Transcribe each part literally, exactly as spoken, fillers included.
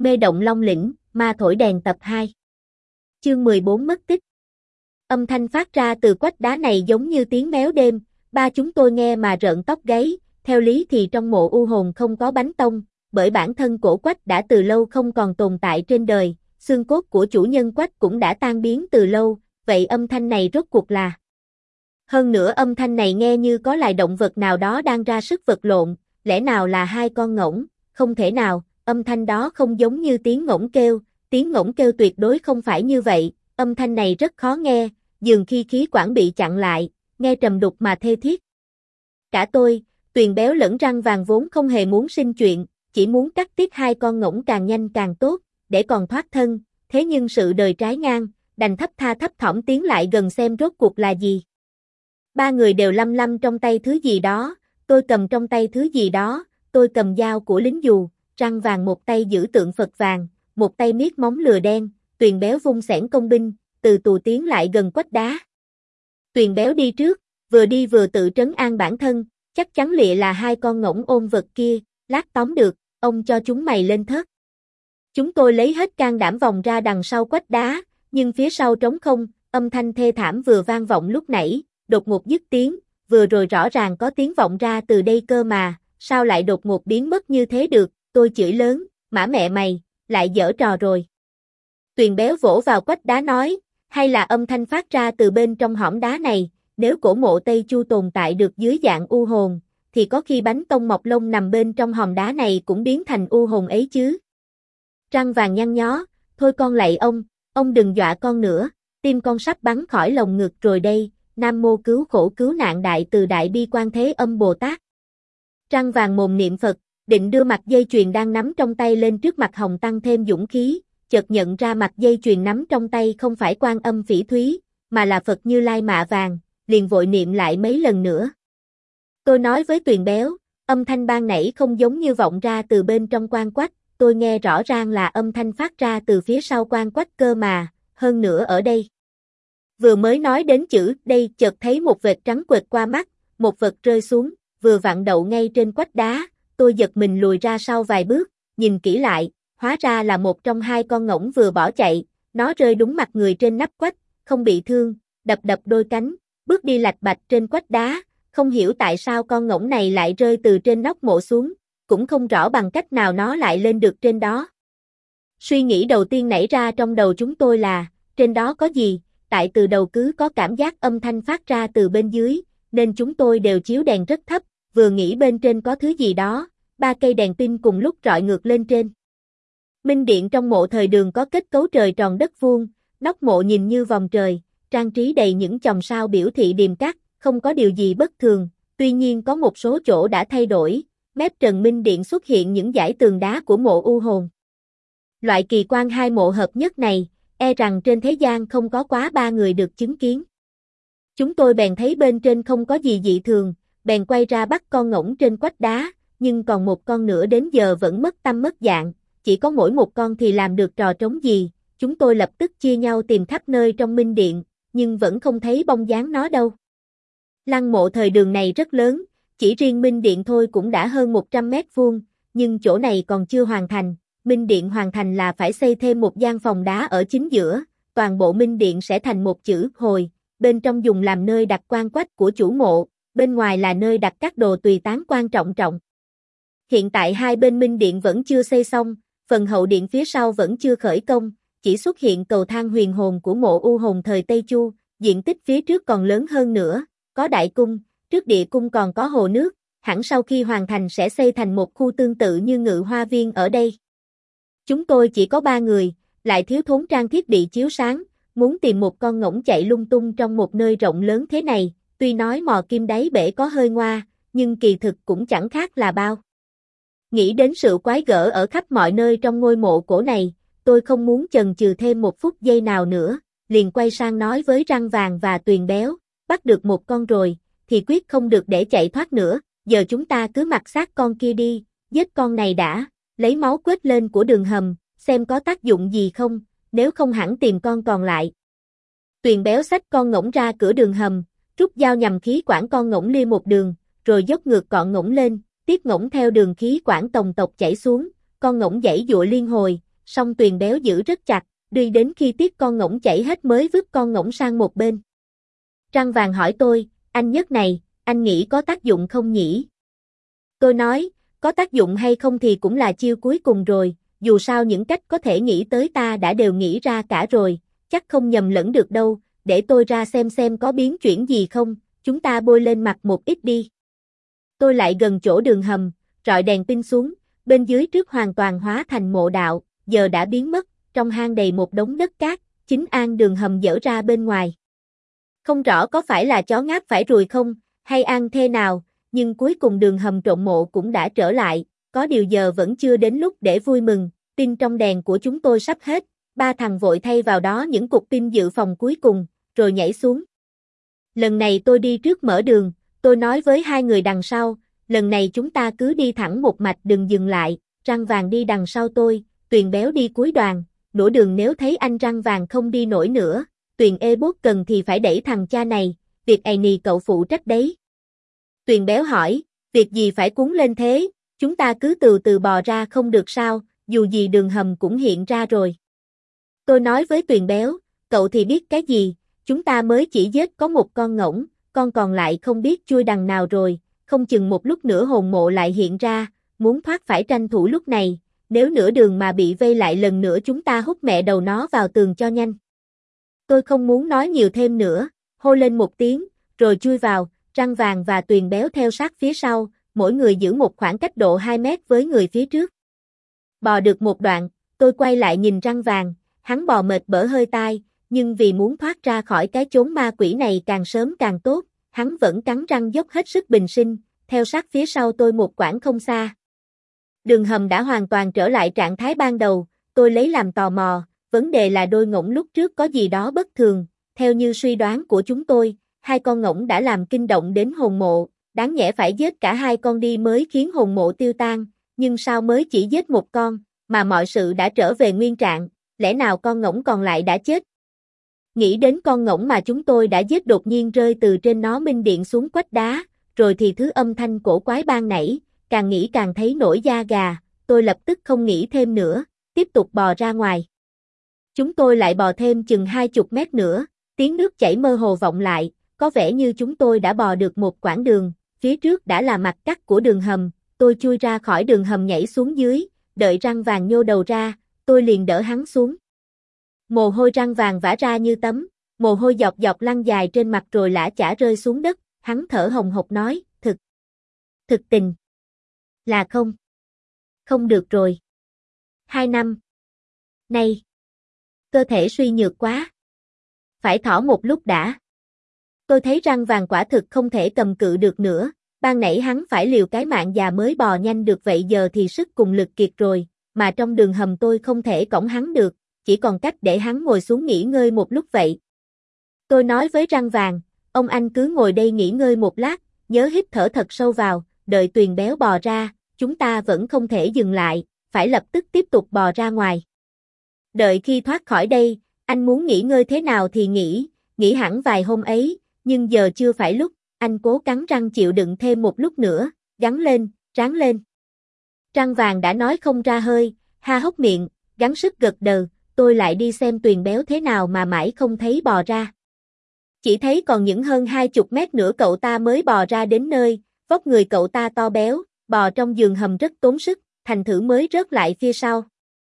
Mê động Long Lĩnh, ma thổi đèn tập hai. Chương mười bốn mất tích. Âm thanh phát ra từ quách đá này giống như tiếng méo đêm, ba chúng tôi nghe mà rợn tóc gáy, theo lý thì trong mộ u hồn không có bánh tông, bởi bản thân cổ quách đã từ lâu không còn tồn tại trên đời, xương cốt của chủ nhân quách cũng đã tan biến từ lâu, vậy âm thanh này rốt cuộc là? Hơn nữa âm thanh này nghe như có loài động vật nào đó đang ra sức vật lộn, lẽ nào là hai con ngỗng? Không thể nào, âm thanh đó không giống như tiếng ngỗng kêu, tiếng ngỗng kêu tuyệt đối không phải như vậy, âm thanh này rất khó nghe, dường khi khí quản bị chặn lại, nghe trầm đục mà thê thiết. Cả tôi, Tuyền Béo lẫn Răng Vàng vốn không hề muốn sinh chuyện, chỉ muốn cắt tiết hai con ngỗng càng nhanh càng tốt, để còn thoát thân, thế nhưng sự đời trái ngang, đành thấp tha thấp thỏm tiến lại gần xem rốt cuộc là gì. Ba người đều lăm lăm trong tay thứ gì đó, tôi cầm trong tay thứ gì đó, tôi cầm dao của lính dù, Răng Vàng một tay giữ tượng Phật vàng, một tay miết móng lừa đen, Tuyền Béo vung xẻng công binh, từ tù tiến lại gần quách đá. Tuyền Béo đi trước, vừa đi vừa tự trấn an bản thân, chắc chắn lịa là hai con ngỗng ôm vật kia, lát tóm được, ông cho chúng mày lên thớt. Chúng tôi lấy hết can đảm vòng ra đằng sau quách đá, nhưng phía sau trống không, âm thanh thê thảm vừa vang vọng lúc nãy, đột ngột dứt tiếng, vừa rồi rõ ràng có tiếng vọng ra từ đây cơ mà, sao lại đột ngột biến mất như thế được, tôi chửi lớn, mã mẹ mày, lại giở trò rồi. Tuyền Béo vỗ vào quách đá nói, hay là âm thanh phát ra từ bên trong hõm đá này, nếu cổ mộ Tây Chu tồn tại được dưới dạng u hồn, thì có khi bánh tông mọc lông nằm bên trong hòm đá này cũng biến thành u hồn ấy chứ. Răng Vàng nhăn nhó, thôi con lạy ông, ông đừng dọa con nữa, tim con sắp bắn khỏi lồng ngực rồi đây, Nam Mô cứu khổ cứu nạn đại từ đại bi quan thế âm Bồ Tát. Răng Vàng mồm niệm Phật, định đưa mặt dây chuyền đang nắm trong tay lên trước mặt Hồng tăng thêm dũng khí, chợt nhận ra mặt dây chuyền nắm trong tay không phải Quan Âm Phỉ Thúy, mà là Phật Như Lai Mạ Vàng, liền vội niệm lại mấy lần nữa. Tôi nói với Tuyền Béo, âm thanh ban nãy không giống như vọng ra từ bên trong quan quách, tôi nghe rõ ràng là âm thanh phát ra từ phía sau quan quách cơ mà, hơn nữa ở đây. Vừa mới nói đến chữ đây chợt thấy một vệt trắng quệt qua mắt, một vật rơi xuống, vừa vặn đậu ngay trên quách đá, tôi giật mình lùi ra sau vài bước, nhìn kỹ lại, hóa ra là một trong hai con ngỗng vừa bỏ chạy, nó rơi đúng mặt người trên nắp quách, không bị thương, đập đập đôi cánh, bước đi lạch bạch trên quách đá, không hiểu tại sao con ngỗng này lại rơi từ trên nóc mộ xuống, cũng không rõ bằng cách nào nó lại lên được trên đó. Suy nghĩ đầu tiên nảy ra trong đầu chúng tôi là, trên đó có gì, tại từ đầu cứ có cảm giác âm thanh phát ra từ bên dưới, nên chúng tôi đều chiếu đèn rất thấp, vừa nghĩ bên trên có thứ gì đó, ba cây đèn pin cùng lúc rọi ngược lên trên. Minh điện trong mộ thời Đường có kết cấu trời tròn đất vuông, nóc mộ nhìn như vòng trời, trang trí đầy những chòm sao biểu thị điềm cát, không có điều gì bất thường, tuy nhiên có một số chỗ đã thay đổi, mép trần Minh điện xuất hiện những dải tường đá của mộ u hồn. Loại kỳ quan hai mộ hợp nhất này, e rằng trên thế gian không có quá ba người được chứng kiến. Chúng tôi bèn thấy bên trên không có gì dị thường, bèn quay ra bắt con ngỗng trên quách đá, nhưng còn một con nữa đến giờ vẫn mất tâm mất dạng, chỉ có mỗi một con thì làm được trò trống gì, chúng tôi lập tức chia nhau tìm khắp nơi trong Minh điện, nhưng vẫn không thấy bóng dáng nó đâu. Lăng mộ thời Đường này rất lớn, chỉ riêng Minh điện thôi cũng đã hơn một trăm mét vuông, nhưng chỗ này còn chưa hoàn thành, Minh điện hoàn thành là phải xây thêm một gian phòng đá ở chính giữa, toàn bộ Minh điện sẽ thành một chữ hồi, bên trong dùng làm nơi đặt quan quách của chủ mộ, bên ngoài là nơi đặt các đồ tùy tán quan trọng trọng. Hiện tại hai bên Minh điện vẫn chưa xây xong, phần hậu điện phía sau vẫn chưa khởi công, chỉ xuất hiện cầu thang huyền hồn của mộ u hồn thời Tây Chu, diện tích phía trước còn lớn hơn nữa, có đại cung, trước địa cung còn có hồ nước, hẳn sau khi hoàn thành sẽ xây thành một khu tương tự như Ngự Hoa Viên ở đây. Chúng tôi chỉ có ba người, lại thiếu thốn trang thiết bị chiếu sáng, muốn tìm một con ngỗng chạy lung tung trong một nơi rộng lớn thế này, tuy nói mò kim đáy bể có hơi ngoa, nhưng kỳ thực cũng chẳng khác là bao. Nghĩ đến sự quái gở ở khắp mọi nơi trong ngôi mộ cổ này, tôi không muốn chần chừ thêm một phút giây nào nữa, liền quay sang nói với Răng Vàng và Tuyền Béo, bắt được một con rồi, thì quyết không được để chạy thoát nữa, giờ chúng ta cứ mặc xác con kia đi, giết con này đã, lấy máu quết lên của đường hầm, xem có tác dụng gì không, nếu không hẳn tìm con còn lại. Tuyền Béo xách con ngỗng ra cửa đường hầm, rút dao nhằm khí quản con ngỗng lia một đường, rồi dốc ngược cọn ngỗng lên, tiếp ngỗng theo đường khí quản tòng tộc chảy xuống, con ngỗng giãy giụa liên hồi, song Tuyền Béo giữ rất chặt, đi đến khi tiết con ngỗng chảy hết mới vứt con ngỗng sang một bên. Răng vàng hỏi tôi, anh nhấc này, anh nghĩ có tác dụng không nhỉ? Tôi nói, có tác dụng hay không thì cũng là chiêu cuối cùng rồi, dù sao những cách có thể nghĩ tới ta đã đều nghĩ ra cả rồi, chắc không nhầm lẫn được đâu, để tôi ra xem xem có biến chuyển gì không, chúng ta bôi lên mặt một ít đi. Tôi lại gần chỗ đường hầm, rọi đèn pin xuống, bên dưới trước hoàn toàn hóa thành mộ đạo, giờ đã biến mất, trong hang đầy một đống đất cát, chính An đường hầm dở ra bên ngoài. Không rõ có phải là chó ngáp phải ruồi không, hay An thế nào, nhưng cuối cùng đường hầm trộn mộ cũng đã trở lại, có điều giờ vẫn chưa đến lúc để vui mừng, pin trong đèn của chúng tôi sắp hết, ba thằng vội thay vào đó những cục pin dự phòng cuối cùng, rồi nhảy xuống. Lần này tôi đi trước mở đường, tôi nói với hai người đằng sau, lần này chúng ta cứ đi thẳng một mạch đừng dừng lại, Răng Vàng đi đằng sau tôi, Tuyền Béo đi cuối đoàn, nửa đường nếu thấy anh Răng Vàng không đi nổi nữa, Tuyền ê bốt cần thì phải đẩy thằng cha này, việc ầy nì cậu phụ trách đấy. Tuyền Béo hỏi, việc gì phải cuốn lên thế, chúng ta cứ từ từ bò ra không được sao, dù gì đường hầm cũng hiện ra rồi. Tôi nói với Tuyền Béo, cậu thì biết cái gì, chúng ta mới chỉ giết có một con ngỗng, con còn lại không biết chui đằng nào rồi, không chừng một lúc nữa hồn mộ lại hiện ra, muốn thoát phải tranh thủ lúc này, nếu nửa đường mà bị vây lại lần nữa chúng ta hút mẹ đầu nó vào tường cho nhanh. Tôi không muốn nói nhiều thêm nữa, hô lên một tiếng, rồi chui vào, Răng Vàng và Tuyền Béo theo sát phía sau, mỗi người giữ một khoảng cách độ hai mét với người phía trước. Bò được một đoạn, tôi quay lại nhìn Răng Vàng, hắn bò mệt bở hơi tai, nhưng vì muốn thoát ra khỏi cái chốn ma quỷ này càng sớm càng tốt, hắn vẫn cắn răng dốc hết sức bình sinh, theo sát phía sau tôi một quãng không xa. Đường hầm đã hoàn toàn trở lại trạng thái ban đầu, tôi lấy làm tò mò, vấn đề là đôi ngỗng lúc trước có gì đó bất thường, theo như suy đoán của chúng tôi, hai con ngỗng đã làm kinh động đến hồn mộ, đáng nhẽ phải giết cả hai con đi mới khiến hồn mộ tiêu tan, nhưng sao mới chỉ giết một con, mà mọi sự đã trở về nguyên trạng, lẽ nào con ngỗng còn lại đã chết? Nghĩ đến con ngỗng mà chúng tôi đã giết đột nhiên rơi từ trên nó minh điện xuống quách đá, rồi thì thứ âm thanh cổ quái ban nãy, càng nghĩ càng thấy nổi da gà, tôi lập tức không nghĩ thêm nữa, tiếp tục bò ra ngoài. Chúng tôi lại bò thêm chừng hai chục mét nữa, tiếng nước chảy mơ hồ vọng lại, có vẻ như chúng tôi đã bò được một quãng đường, phía trước đã là mặt cắt của đường hầm, tôi chui ra khỏi đường hầm nhảy xuống dưới, đợi Răng Vàng nhô đầu ra, tôi liền đỡ hắn xuống. Mồ hôi Răng Vàng vã ra như tắm, mồ hôi dọc dọc lăn dài trên mặt rồi lã chả rơi xuống đất, hắn thở hồng hộc nói, thực, thực tình, là không, không được rồi. Hai năm. Này, cơ thể suy nhược quá. Phải thỏ một lúc đã. Tôi thấy Răng Vàng quả thực không thể cầm cự được nữa, ban nãy hắn phải liều cái mạng già mới bò nhanh được vậy giờ thì sức cùng lực kiệt rồi, mà trong đường hầm tôi không thể cõng hắn được, chỉ còn cách để hắn ngồi xuống nghỉ ngơi một lúc vậy. Tôi nói với Răng Vàng, ông anh cứ ngồi đây nghỉ ngơi một lát, nhớ hít thở thật sâu vào, đợi Tuyền Béo bò ra, chúng ta vẫn không thể dừng lại, phải lập tức tiếp tục bò ra ngoài. Đợi khi thoát khỏi đây, anh muốn nghỉ ngơi thế nào thì nghỉ, nghỉ hẳn vài hôm ấy, nhưng giờ chưa phải lúc, anh cố cắn răng chịu đựng thêm một lúc nữa, gắng lên, ráng lên. Răng Vàng đã nói không ra hơi, ha hốc miệng, gắng sức gật đầu, tôi lại đi xem Tuyền Béo thế nào mà mãi không thấy bò ra. Chỉ thấy còn những hơn hai chục mét nữa cậu ta mới bò ra đến nơi, vóc người cậu ta to béo, bò trong giường hầm rất tốn sức, thành thử mới rớt lại phía sau.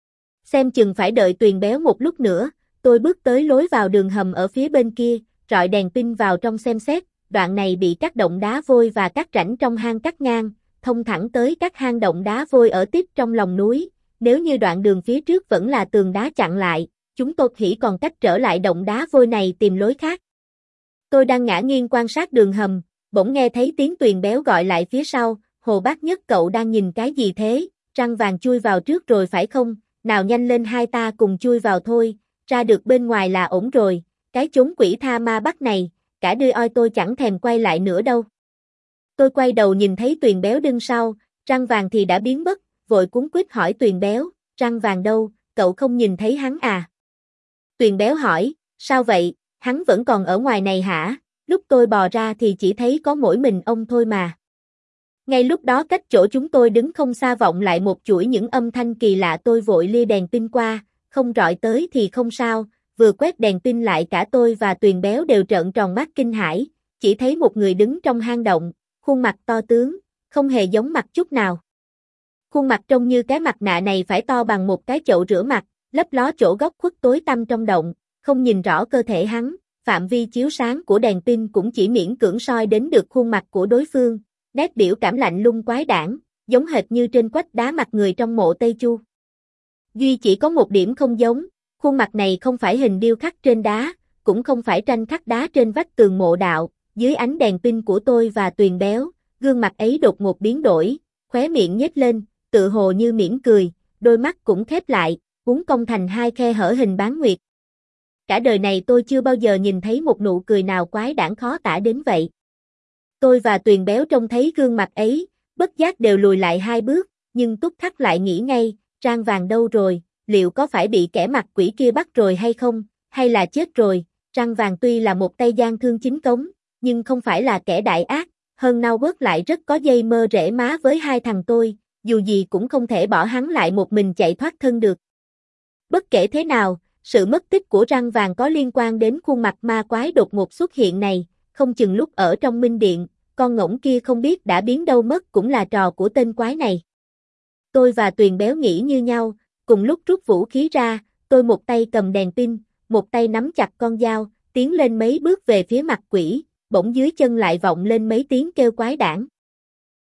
Xem chừng phải đợi Tuyền Béo một lúc nữa, tôi bước tới lối vào đường hầm ở phía bên kia, rọi đèn pin vào trong xem xét, đoạn này bị các động đá vôi và các rãnh trong hang cắt ngang, thông thẳng tới các hang động đá vôi ở tiếp trong lòng núi, nếu như đoạn đường phía trước vẫn là tường đá chặn lại, chúng tôi hỉ còn cách trở lại động đá vôi này tìm lối khác. Tôi đang ngả nghiêng quan sát đường hầm, bỗng nghe thấy tiếng Tuyền Béo gọi lại phía sau, Hồ Bác Nhất cậu đang nhìn cái gì thế, Răng Vàng chui vào trước rồi phải không, nào nhanh lên hai ta cùng chui vào thôi, ra được bên ngoài là ổn rồi, cái chốn quỷ tha ma bắt này, cả đươi oi tôi chẳng thèm quay lại nữa đâu. Tôi quay đầu nhìn thấy Tuyền Béo đứng sau, Răng Vàng thì đã biến mất, vội cuống quýt hỏi Tuyền Béo, Răng Vàng đâu, cậu không nhìn thấy hắn à? Tuyền Béo hỏi, sao vậy, hắn vẫn còn ở ngoài này hả? Lúc tôi bò ra thì chỉ thấy có mỗi mình ông thôi mà. Ngay lúc đó cách chỗ chúng tôi đứng không xa vọng lại một chuỗi những âm thanh kỳ lạ, tôi vội lia đèn pin qua, không rọi tới thì không sao, vừa quét đèn pin lại cả tôi và Tuyền Béo đều trợn tròn mắt kinh hãi, chỉ thấy một người đứng trong hang động, khuôn mặt to tướng, không hề giống mặt chút nào. Khuôn mặt trông như cái mặt nạ này phải to bằng một cái chậu rửa mặt, lấp ló chỗ góc khuất tối tăm trong động, không nhìn rõ cơ thể hắn, phạm vi chiếu sáng của đèn pin cũng chỉ miễn cưỡng soi đến được khuôn mặt của đối phương, nét biểu cảm lạnh lùng quái đản, giống hệt như trên quách đá mặt người trong mộ Tây Chu. Duy chỉ có một điểm không giống, khuôn mặt này không phải hình điêu khắc trên đá, cũng không phải tranh khắc đá trên vách tường mộ đạo, dưới ánh đèn pin của tôi và Tuyền Béo, gương mặt ấy đột ngột biến đổi, khóe miệng nhếch lên, tự hồ như mỉm cười, đôi mắt cũng khép lại, uốn cong thành hai khe hở hình bán nguyệt. Cả đời này tôi chưa bao giờ nhìn thấy một nụ cười nào quái đản khó tả đến vậy. Tôi và Tuyền Béo trông thấy gương mặt ấy, bất giác đều lùi lại hai bước, nhưng Túc Khắc lại nghĩ ngay, Rang Vàng đâu rồi, liệu có phải bị kẻ mặt quỷ kia bắt rồi hay không, hay là chết rồi. Răng Vàng tuy là một tay gian thương chính cống, nhưng không phải là kẻ đại ác, hơn nau bớt lại rất có dây mơ rễ má với hai thằng tôi, dù gì cũng không thể bỏ hắn lại một mình chạy thoát thân được. Bất kể thế nào, sự mất tích của Răng Vàng có liên quan đến khuôn mặt ma quái đột ngột xuất hiện này, không chừng lúc ở trong Minh Điện, con ngỗng kia không biết đã biến đâu mất cũng là trò của tên quái này. Tôi và Tuyền Béo nghĩ như nhau, cùng lúc rút vũ khí ra, tôi một tay cầm đèn pin, một tay nắm chặt con dao, tiến lên mấy bước về phía mặt quỷ, bỗng dưới chân lại vọng lên mấy tiếng kêu quái đản.